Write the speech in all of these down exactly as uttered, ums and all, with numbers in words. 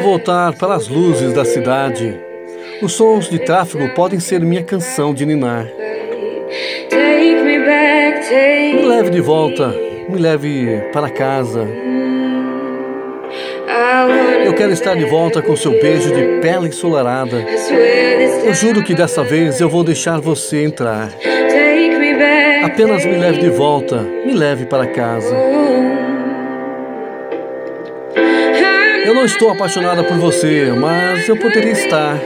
voltar para as luzes da cidade. Os sons de tráfego podem ser minha canção de ninar. Me leve de volta, me leve para casa. Eu quero estar de volta com seu beijo de pele ensolarada. Eu juro que dessa vez eu vou deixar você entrar. Apenas me leve de volta, me leve para casa. Eu não estou apaixonada por você, mas eu poderia estar.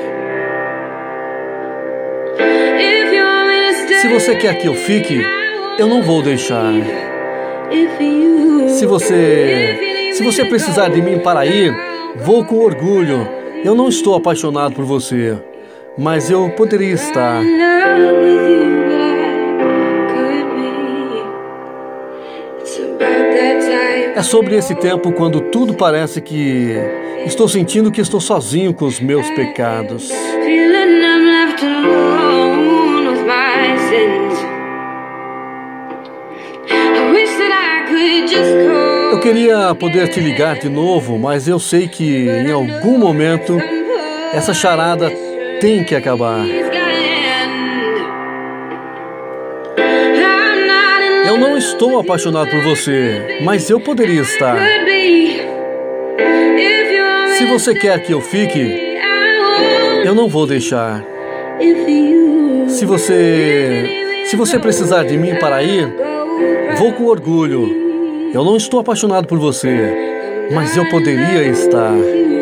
Se você quer que eu fique, eu não vou deixar. Se você, se você precisar de mim para ir, vou com orgulho. Eu não estou apaixonado por você, mas eu poderia estar. É sobre esse tempo quando tudo parece que estou sentindo que estou sozinho com os meus pecados. Eu queria poder te ligar de novo, mas eu sei que em algum momento essa charada tem que acabar. Eu não estou apaixonado por você, mas eu poderia estar. Se você quer que eu fique, eu não vou deixar. Se você, se você precisar de mim para ir, vou com orgulho. Eu não estou apaixonado por você, mas eu poderia estar.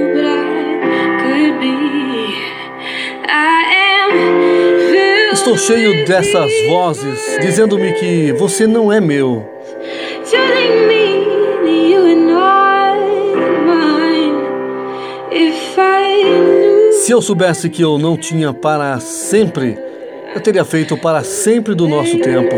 Estou cheio dessas vozes dizendo-me que você não é meu. Se eu soubesse que eu não tinha para sempre, eu teria feito para sempre do nosso tempo.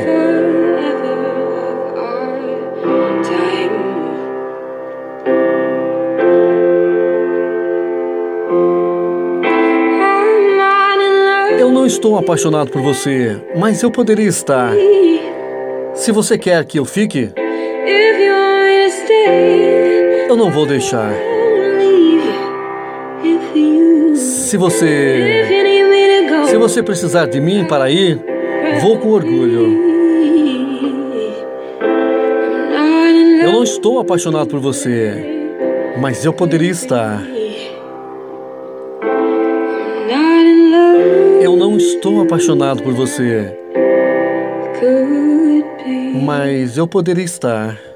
Eu não estou apaixonado por você, mas eu poderia estar. Se você quer que eu fique, eu não vou deixar. Se você, se você precisar de mim para ir, vou com orgulho. Eu não estou apaixonado por você, mas eu poderia estar. Eu não estou apaixonado por você, mas eu poderia estar.